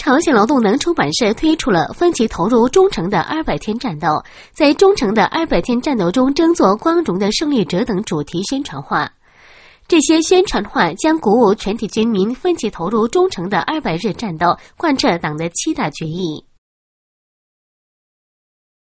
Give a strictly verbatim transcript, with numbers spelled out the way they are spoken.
朝鲜劳动能出版社推出了奋起投入忠诚的二百天战斗，在忠诚的二百天战斗中争做光荣的胜利者等主题宣传画。这些宣传画将鼓舞全体军民奋起投入忠诚的二百日战斗，贯彻党的七大决议。